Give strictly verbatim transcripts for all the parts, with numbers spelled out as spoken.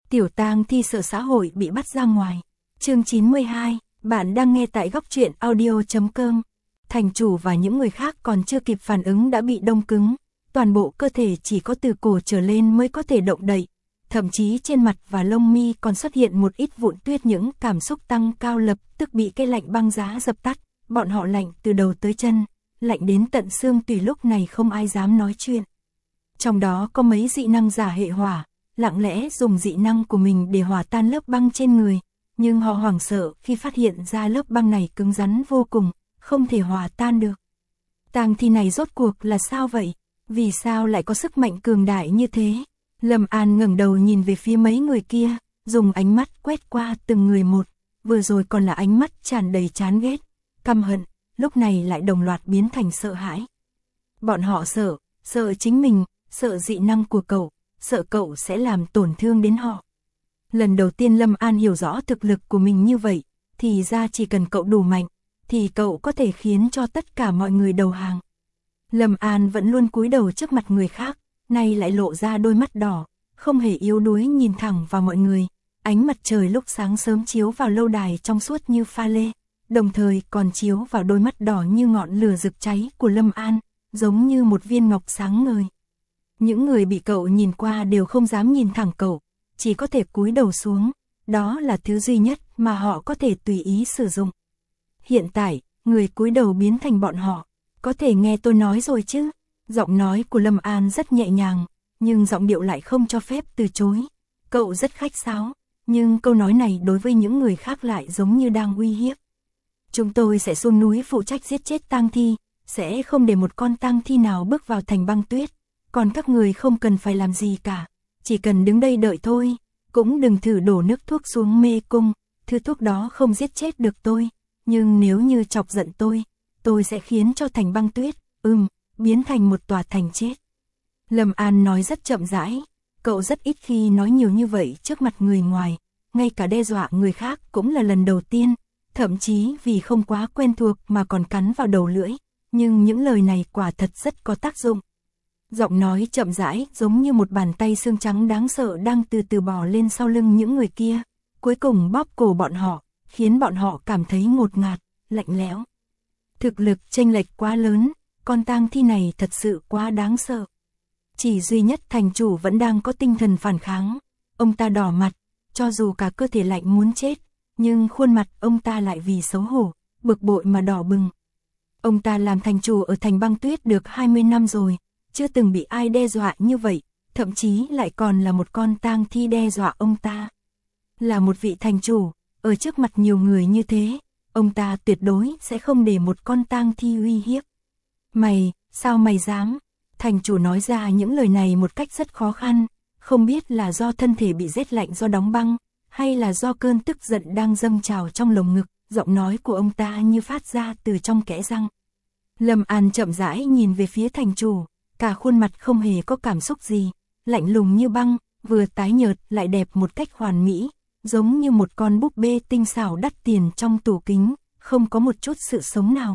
Tiểu tang thi sợ xã hội bị bắt ra ngoài. Chương chín mươi hai, bạn đang nghe tại góc truyện audio chấm com. Thành chủ và những người khác còn chưa kịp phản ứng đã bị đông cứng, toàn bộ cơ thể chỉ có từ cổ trở lên mới có thể động đậy, thậm chí trên mặt và lông mi còn xuất hiện một ít vụn tuyết, những cảm xúc tăng cao lập tức bị cái lạnh băng giá dập tắt, bọn họ lạnh từ đầu tới chân, lạnh đến tận xương tủy, lúc này không ai dám nói chuyện. Trong đó có mấy dị năng giả hệ hỏa, lặng lẽ dùng dị năng của mình để hòa tan lớp băng trên người, nhưng họ hoảng sợ khi phát hiện ra lớp băng này cứng rắn vô cùng, không thể hòa tan được. Tang thi này rốt cuộc là sao vậy? Vì sao lại có sức mạnh cường đại như thế? Lâm An ngẩng đầu nhìn về phía mấy người kia, dùng ánh mắt quét qua từng người một, vừa rồi còn là ánh mắt tràn đầy chán ghét, căm hận, lúc này lại đồng loạt biến thành sợ hãi. Bọn họ sợ, sợ chính mình, sợ dị năng của cậu, sợ cậu sẽ làm tổn thương đến họ. Lần đầu tiên Lâm An hiểu rõ thực lực của mình như vậy, thì ra chỉ cần cậu đủ mạnh, thì cậu có thể khiến cho tất cả mọi người đầu hàng. Lâm An vẫn luôn cúi đầu trước mặt người khác, nay lại lộ ra đôi mắt đỏ, không hề yếu đuối nhìn thẳng vào mọi người. Ánh mặt trời lúc sáng sớm chiếu vào lâu đài trong suốt như pha lê, đồng thời còn chiếu vào đôi mắt đỏ như ngọn lửa rực cháy của Lâm An, giống như một viên ngọc sáng ngời. Những người bị cậu nhìn qua đều không dám nhìn thẳng cậu, chỉ có thể cúi đầu xuống, đó là thứ duy nhất mà họ có thể tùy ý sử dụng. Hiện tại, người cúi đầu biến thành bọn họ, có thể nghe tôi nói rồi chứ? Giọng nói của Lâm An rất nhẹ nhàng, nhưng giọng điệu lại không cho phép từ chối. Cậu rất khách sáo, nhưng câu nói này đối với những người khác lại giống như đang uy hiếp. Chúng tôi sẽ xuống núi phụ trách giết chết tang thi, sẽ không để một con tang thi nào bước vào thành băng tuyết. Còn các người không cần phải làm gì cả, chỉ cần đứng đây đợi thôi, cũng đừng thử đổ nước thuốc xuống mê cung, thứ thuốc đó không giết chết được tôi, nhưng nếu như chọc giận tôi, tôi sẽ khiến cho thành băng tuyết, ừm, biến thành một tòa thành chết. Lâm An nói rất chậm rãi, cậu rất ít khi nói nhiều như vậy trước mặt người ngoài, ngay cả đe dọa người khác cũng là lần đầu tiên, thậm chí vì không quá quen thuộc mà còn cắn vào đầu lưỡi, nhưng những lời này quả thật rất có tác dụng. Giọng nói chậm rãi giống như một bàn tay xương trắng đáng sợ đang từ từ bò lên sau lưng những người kia, cuối cùng bóp cổ bọn họ, khiến bọn họ cảm thấy ngột ngạt, lạnh lẽo. Thực lực chênh lệch quá lớn, con tang thi này thật sự quá đáng sợ. Chỉ duy nhất thành chủ vẫn đang có tinh thần phản kháng, ông ta đỏ mặt, cho dù cả cơ thể lạnh muốn chết, nhưng khuôn mặt ông ta lại vì xấu hổ, bực bội mà đỏ bừng. Ông ta làm thành chủ ở thành băng tuyết được hai mươi năm rồi, chưa từng bị ai đe dọa như vậy, thậm chí lại còn là một con tang thi đe dọa ông ta. Là một vị thành chủ, ở trước mặt nhiều người như thế, ông ta tuyệt đối sẽ không để một con tang thi uy hiếp. Mày, sao mày dám? Thành chủ nói ra những lời này một cách rất khó khăn, không biết là do thân thể bị rét lạnh do đóng băng, hay là do cơn tức giận đang dâng trào trong lồng ngực, giọng nói của ông ta như phát ra từ trong kẽ răng. Lâm An chậm rãi nhìn về phía thành chủ, cả khuôn mặt không hề có cảm xúc gì, lạnh lùng như băng, vừa tái nhợt lại đẹp một cách hoàn mỹ, giống như một con búp bê tinh xảo đắt tiền trong tủ kính, không có một chút sự sống nào.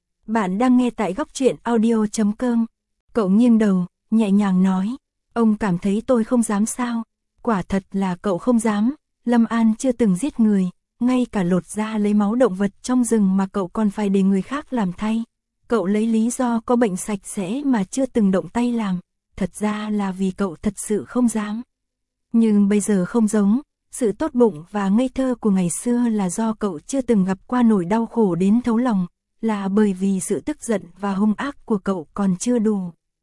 Bạn đang nghe tại góc truyện audio chấm com. Cậu nghiêng đầu, nhẹ nhàng nói, ông cảm thấy tôi không dám sao? Quả thật là cậu không dám, Lâm An chưa từng giết người, ngay cả lột da lấy máu động vật trong rừng mà cậu còn phải để người khác làm thay. Cậu lấy lý do có bệnh sạch sẽ mà chưa từng động tay làm, thật ra là vì cậu thật sự không dám. Nhưng bây giờ không giống, sự tốt bụng và ngây thơ của ngày xưa là do cậu chưa từng gặp qua nỗi đau khổ đến thấu lòng, là bởi vì sự tức giận và hung ác của cậu còn chưa đủ.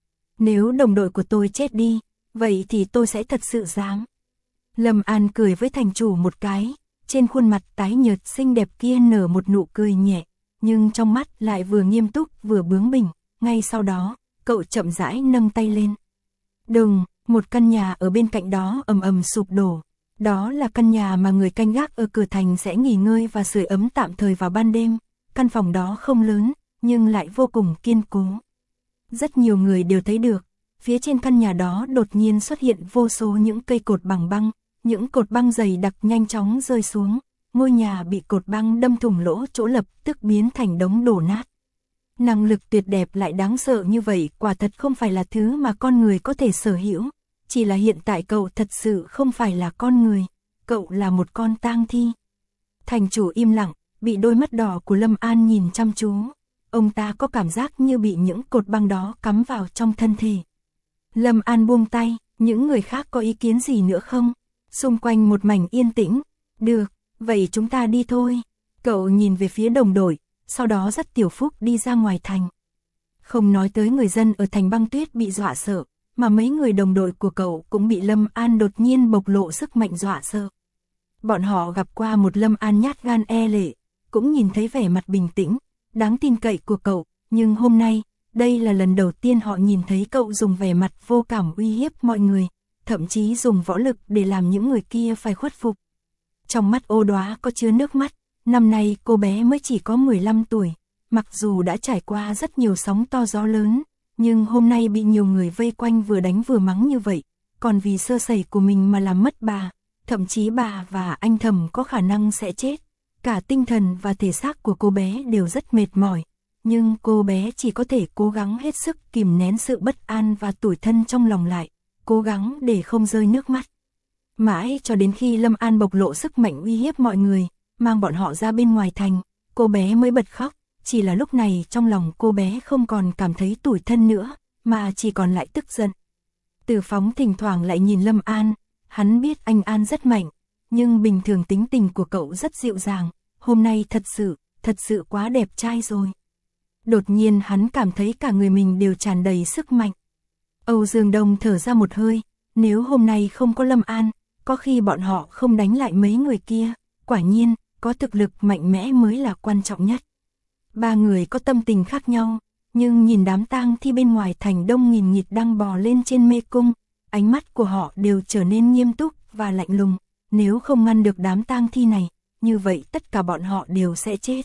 Nếu đồng đội của tôi chết đi, vậy thì tôi sẽ thật sự dám. Lâm An cười với thành chủ một cái, trên khuôn mặt tái nhợt xinh đẹp kia nở một nụ cười nhẹ, nhưng trong mắt lại vừa nghiêm túc vừa bướng bỉnh. Ngay sau đó, cậu chậm rãi nâng tay lên. Đùng, một căn nhà ở bên cạnh đó ầm ầm sụp đổ. Đó là căn nhà mà người canh gác ở cửa thành sẽ nghỉ ngơi và sưởi ấm tạm thời vào ban đêm. Căn phòng đó không lớn, nhưng lại vô cùng kiên cố. Rất nhiều người đều thấy được, phía trên căn nhà đó đột nhiên xuất hiện vô số những cây cột bằng băng, những cột băng dày đặc nhanh chóng rơi xuống. Ngôi nhà bị cột băng đâm thủng lỗ chỗ lập tức biến thành đống đổ nát. Năng lực tuyệt đẹp lại đáng sợ như vậy quả thật không phải là thứ mà con người có thể sở hữu. chỉ là hiện tại cậu thật sự không phải là con người, cậu là một con tang thi. Thành chủ im lặng, bị đôi mắt đỏ của Lâm An nhìn chăm chú. Ông ta có cảm giác như bị những cột băng đó cắm vào trong thân thể. Lâm An buông tay, những người khác có ý kiến gì nữa không? Xung quanh một mảnh yên tĩnh. Được, vậy chúng ta đi thôi. Cậu nhìn về phía đồng đội, sau đó dắt Tiểu Phúc đi ra ngoài thành. Không nói tới người dân ở thành Băng Tuyết bị dọa sợ, mà mấy người đồng đội của cậu cũng bị Lâm An đột nhiên bộc lộ sức mạnh dọa sợ. Bọn họ gặp qua một Lâm An nhát gan e lệ, cũng nhìn thấy vẻ mặt bình tĩnh, đáng tin cậy của cậu, nhưng hôm nay, đây là lần đầu tiên họ nhìn thấy cậu dùng vẻ mặt vô cảm uy hiếp mọi người, thậm chí dùng võ lực để làm những người kia phải khuất phục. Trong mắt Ô Đóa có chứa nước mắt, năm nay cô bé mới chỉ có mười lăm tuổi, mặc dù đã trải qua rất nhiều sóng to gió lớn, nhưng hôm nay bị nhiều người vây quanh vừa đánh vừa mắng như vậy, còn vì sơ sẩy của mình mà làm mất bà, thậm chí bà và anh Thầm có khả năng sẽ chết. Cả tinh thần và thể xác của cô bé đều rất mệt mỏi, nhưng cô bé chỉ có thể cố gắng hết sức kìm nén sự bất an và tủi thân trong lòng lại, cố gắng để không rơi nước mắt. Mãi cho đến khi Lâm An bộc lộ sức mạnh uy hiếp mọi người, mang bọn họ ra bên ngoài thành, cô bé mới bật khóc, chỉ là lúc này trong lòng cô bé không còn cảm thấy tủi thân nữa, mà chỉ còn lại tức giận. Từ Phóng thỉnh thoảng lại nhìn Lâm An, hắn biết anh An rất mạnh, nhưng bình thường tính tình của cậu rất dịu dàng, hôm nay thật sự, thật sự quá đẹp trai rồi. Đột nhiên hắn cảm thấy cả người mình đều tràn đầy sức mạnh. Âu Dương Đông thở ra một hơi, nếu hôm nay không có Lâm An, có khi bọn họ không đánh lại mấy người kia, quả nhiên, có thực lực mạnh mẽ mới là quan trọng nhất. Ba người có tâm tình khác nhau, nhưng nhìn đám tang thi bên ngoài thành đông nghìn nghịt đang bò lên trên mê cung, ánh mắt của họ đều trở nên nghiêm túc và lạnh lùng, nếu không ngăn được đám tang thi này, như vậy tất cả bọn họ đều sẽ chết.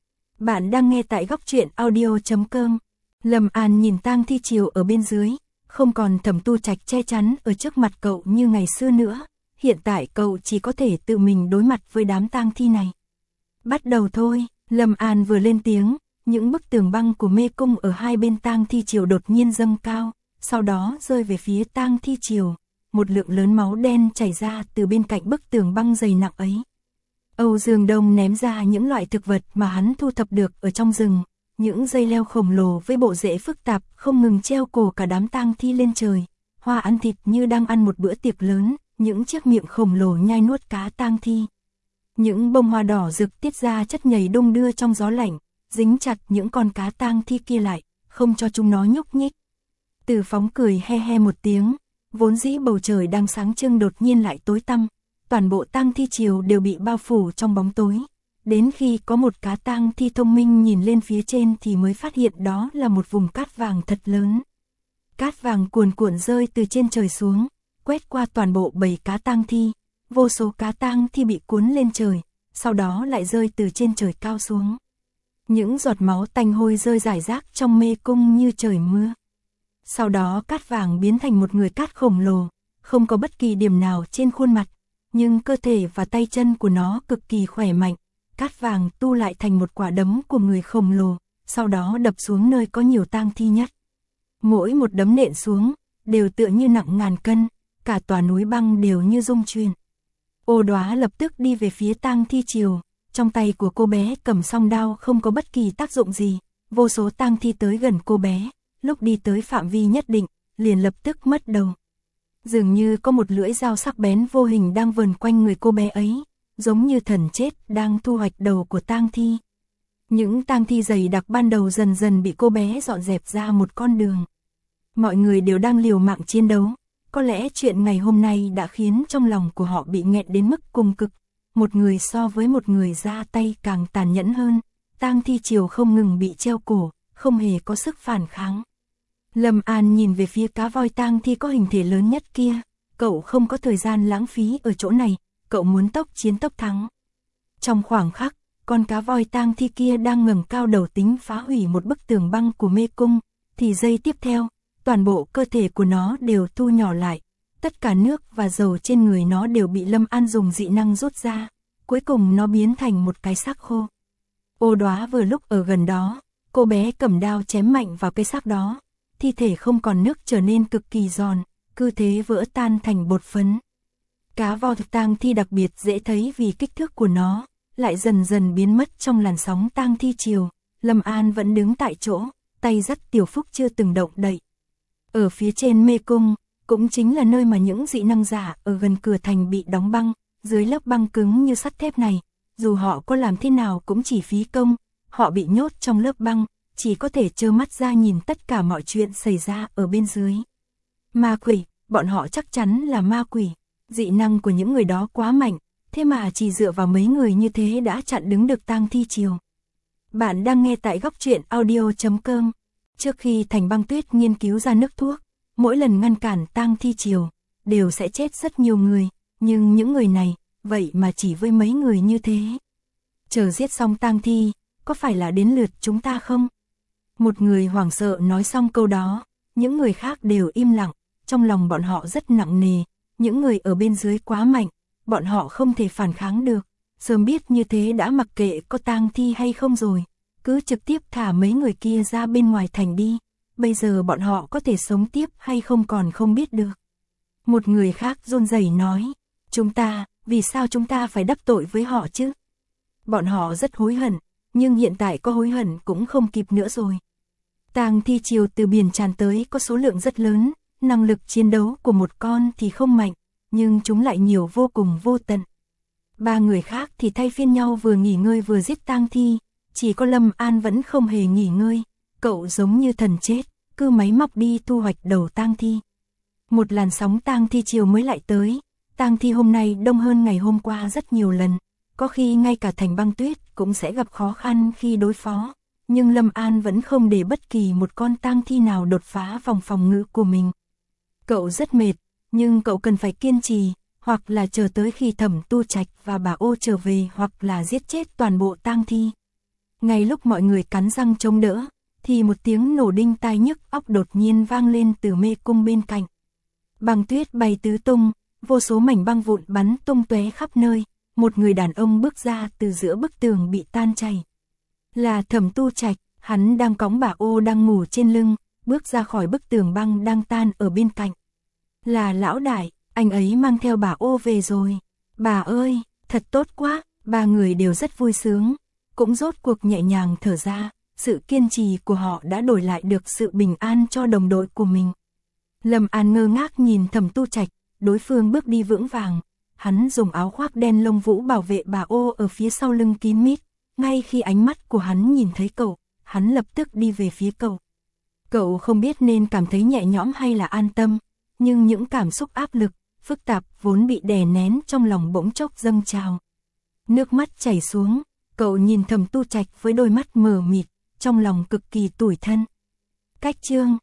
Bạn đang nghe tại góc truyện audio chấm com. Lâm An nhìn tang thi triều ở bên dưới, không còn Thẩm Tu Trạch che chắn ở trước mặt cậu như ngày xưa nữa, hiện tại cậu chỉ có thể tự mình đối mặt với đám tang thi này. Bắt đầu thôi, Lâm An vừa lên tiếng, những bức tường băng của mê cung ở hai bên tang thi triều đột nhiên dâng cao, sau đó rơi về phía tang thi triều, một lượng lớn máu đen chảy ra từ bên cạnh bức tường băng dày nặng ấy. Âu Dương Đông ném ra những loại thực vật mà hắn thu thập được ở trong rừng, những dây leo khổng lồ với bộ rễ phức tạp không ngừng treo cổ cả đám tang thi lên trời, hoa ăn thịt như đang ăn một bữa tiệc lớn, những chiếc miệng khổng lồ nhai nuốt cá tang thi. Những bông hoa đỏ rực tiết ra chất nhầy đung đưa trong gió lạnh, dính chặt những con cá tang thi kia lại, không cho chúng nó nhúc nhích. Từ Phóng cười he he một tiếng, vốn dĩ bầu trời đang sáng trưng đột nhiên lại tối tăm, toàn bộ tang thi triều đều bị bao phủ trong bóng tối. Đến khi có một cá tang thi thông minh nhìn lên phía trên thì mới phát hiện đó là một vùng cát vàng thật lớn. Cát vàng cuồn cuộn rơi từ trên trời xuống, quét qua toàn bộ bầy cá tang thi, vô số cá tang thi bị cuốn lên trời, sau đó lại rơi từ trên trời cao xuống. Những giọt máu tanh hôi rơi rải rác trong mê cung như trời mưa. Sau đó cát vàng biến thành một người cát khổng lồ, không có bất kỳ điểm nào trên khuôn mặt, nhưng cơ thể và tay chân của nó cực kỳ khỏe mạnh. Cát vàng tu lại thành một quả đấm của người khổng lồ, sau đó đập xuống nơi có nhiều tang thi nhất. Mỗi một đấm nện xuống, đều tựa như nặng ngàn cân, cả tòa núi băng đều như rung chuyển. Ô Đóa lập tức đi về phía tang thi triều, trong tay của cô bé cầm song đao không có bất kỳ tác dụng gì, vô số tang thi tới gần cô bé, lúc đi tới phạm vi nhất định, liền lập tức mất đầu. Dường như có một lưỡi dao sắc bén vô hình đang vờn quanh người cô bé ấy, giống như thần chết đang thu hoạch đầu của tang thi. Những tang thi dày đặc ban đầu dần dần bị cô bé dọn dẹp ra một con đường. Mọi người đều đang liều mạng chiến đấu, có lẽ chuyện ngày hôm nay đã khiến trong lòng của họ bị nghẹn đến mức cùng cực, một người so với một người ra tay càng tàn nhẫn hơn, tang thi triều không ngừng bị treo cổ, không hề có sức phản kháng. Lâm An nhìn về phía cá voi tang thi có hình thể lớn nhất kia, cậu không có thời gian lãng phí ở chỗ này, cậu muốn tốc chiến tốc thắng. Trong khoảng khắc, con cá voi tang thi kia đang ngẩng cao đầu tính phá hủy một bức tường băng của mê cung, thì giây tiếp theo, toàn bộ cơ thể của nó đều thu nhỏ lại, tất cả nước và dầu trên người nó đều bị Lâm An dùng dị năng rút ra, cuối cùng nó biến thành một cái xác khô. Ô Đóa vừa lúc ở gần đó, cô bé cầm đao chém mạnh vào cái xác đó, thi thể không còn nước trở nên cực kỳ giòn, cứ thế vỡ tan thành bột phấn. Cá vo thực tang thi đặc biệt dễ thấy vì kích thước của nó, lại dần dần biến mất trong làn sóng tang thi chiều. Lâm An vẫn đứng tại chỗ, tay dắt Tiểu Phúc chưa từng động đậy. Ở phía trên mê cung, cũng chính là nơi mà những dị năng giả ở gần cửa thành bị đóng băng, dưới lớp băng cứng như sắt thép này, dù họ có làm thế nào cũng chỉ phí công, họ bị nhốt trong lớp băng, chỉ có thể trơ mắt ra nhìn tất cả mọi chuyện xảy ra ở bên dưới. Ma quỷ, bọn họ chắc chắn là ma quỷ, dị năng của những người đó quá mạnh, thế mà chỉ dựa vào mấy người như thế đã chặn đứng được tang thi chiều. Bạn đang nghe tại góc truyện audio chấm com. Trước khi Thành Băng Tuyết nghiên cứu ra nước thuốc, mỗi lần ngăn cản tang thi chiều, đều sẽ chết rất nhiều người, nhưng những người này, vậy mà chỉ với mấy người như thế. Chờ giết xong tang thi, có phải là đến lượt chúng ta không? Một người hoảng sợ nói xong câu đó, những người khác đều im lặng, trong lòng bọn họ rất nặng nề, những người ở bên dưới quá mạnh, bọn họ không thể phản kháng được, sớm biết như thế đã mặc kệ có tang thi hay không rồi, cứ trực tiếp thả mấy người kia ra bên ngoài thành đi, bây giờ bọn họ có thể sống tiếp hay không còn không biết được. Một người khác run rẩy nói, chúng ta, vì sao chúng ta phải đắc tội với họ chứ? Bọn họ rất hối hận, nhưng hiện tại có hối hận cũng không kịp nữa rồi. Tang thi chiều từ biển tràn tới có số lượng rất lớn, năng lực chiến đấu của một con thì không mạnh, nhưng chúng lại nhiều vô cùng vô tận. Ba người khác thì thay phiên nhau vừa nghỉ ngơi vừa giết tang thi, chỉ có Lâm An vẫn không hề nghỉ ngơi, cậu giống như thần chết, cứ máy móc đi thu hoạch đầu tang thi. Một làn sóng tang thi chiều mới lại tới, tang thi hôm nay đông hơn ngày hôm qua rất nhiều lần, có khi ngay cả Thành Băng Tuyết cũng sẽ gặp khó khăn khi đối phó, nhưng Lâm An vẫn không để bất kỳ một con tang thi nào đột phá vòng phòng ngự của mình. Cậu rất mệt, nhưng cậu cần phải kiên trì, hoặc là chờ tới khi Thẩm Tu Trạch và bà Ô trở về hoặc là giết chết toàn bộ tang thi. Ngay lúc mọi người cắn răng chống đỡ, thì một tiếng nổ đinh tai nhức óc đột nhiên vang lên từ mê cung bên cạnh. Băng tuyết bay tứ tung, vô số mảnh băng vụn bắn tung tóe khắp nơi, một người đàn ông bước ra từ giữa bức tường bị tan chảy. Là Thẩm Tu Trạch, hắn đang cõng bà Ô đang ngủ trên lưng, bước ra khỏi bức tường băng đang tan ở bên cạnh. Là lão đại, anh ấy mang theo bà Ô về rồi. Bà ơi, thật tốt quá, ba người đều rất vui sướng, cũng rốt cuộc nhẹ nhàng thở ra, sự kiên trì của họ đã đổi lại được sự bình an cho đồng đội của mình. Lâm An ngơ ngác nhìn Thẩm Tu Trạch, đối phương bước đi vững vàng, hắn dùng áo khoác đen lông vũ bảo vệ bà Ô ở phía sau lưng kín mít, ngay khi ánh mắt của hắn nhìn thấy cậu, hắn lập tức đi về phía cậu. Cậu không biết nên cảm thấy nhẹ nhõm hay là an tâm, nhưng những cảm xúc áp lực, phức tạp vốn bị đè nén trong lòng bỗng chốc dâng trào. Nước mắt chảy xuống, cậu nhìn Thẩm Tu Trạch với đôi mắt mờ mịt, trong lòng cực kỳ tủi thân. Cách chương